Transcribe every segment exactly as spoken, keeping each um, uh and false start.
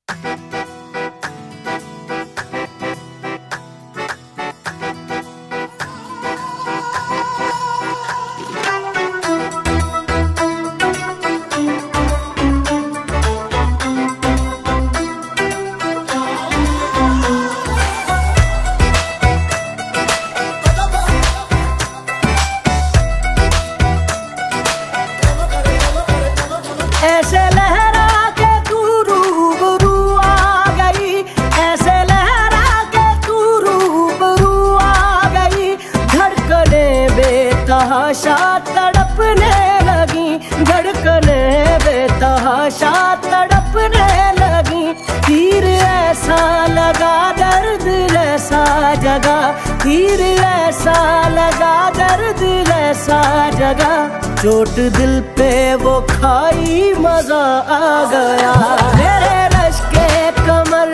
ऐसे लहरा के तू रूबरू आ गई, ऐसे लहरा के तू रूबरू आ गई। धड़कने बेतहाशा तड़पने लगी, धड़कने बेतहाशा तड़पने लगी। तीर ऐसा लगा दर्द ऐसा जगा, तीर ऐसा लगा दर्द ऐसा जगा। चोट दिल पे वो खाई मजा आ गया। मेरे रश के कमर,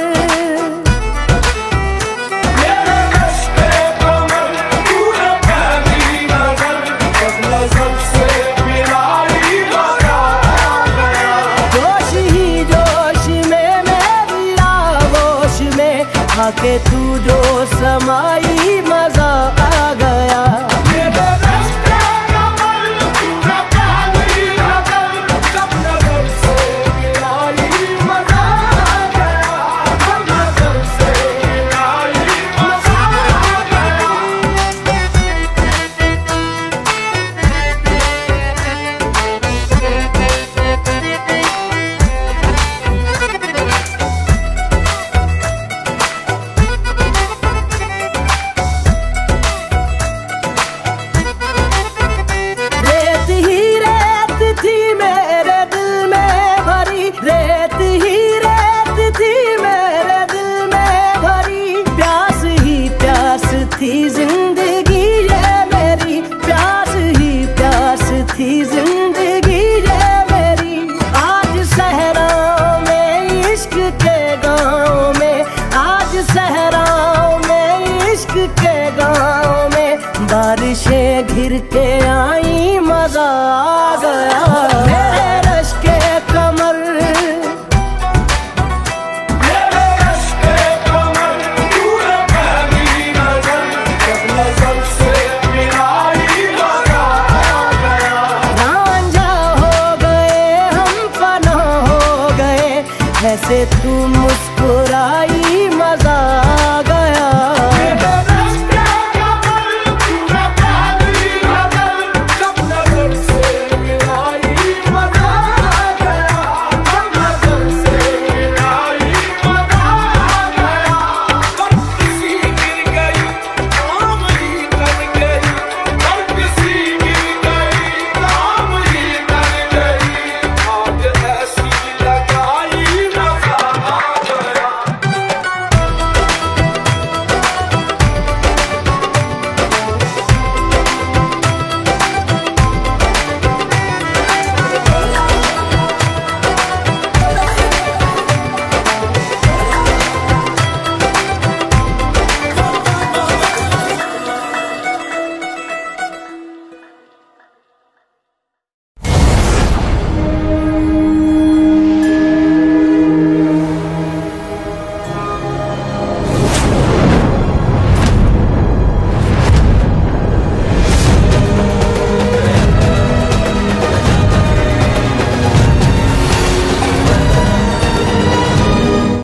मेरे रश के कमर, तूने पहली नजर, जब नजर से मिलाई मजा आ गया। जोश ही जोश में मेरी आगोश में आके तू जो समाई मजा आ गया। रेत ही रेत थी मेरे दिल में भरी, प्यास ही प्यास थी जिंदगी ये मेरी, प्यास ही प्यास थी जिंदगी ये मेरी। आज सहराओं में इश्क के गाँव में, आज सहराओं में इश्क के गाँव में बारिशें घिर के आई मजा आ गया। मेरे रश के कमर, ऐसे तू मुस्कुराई मजा आ गया।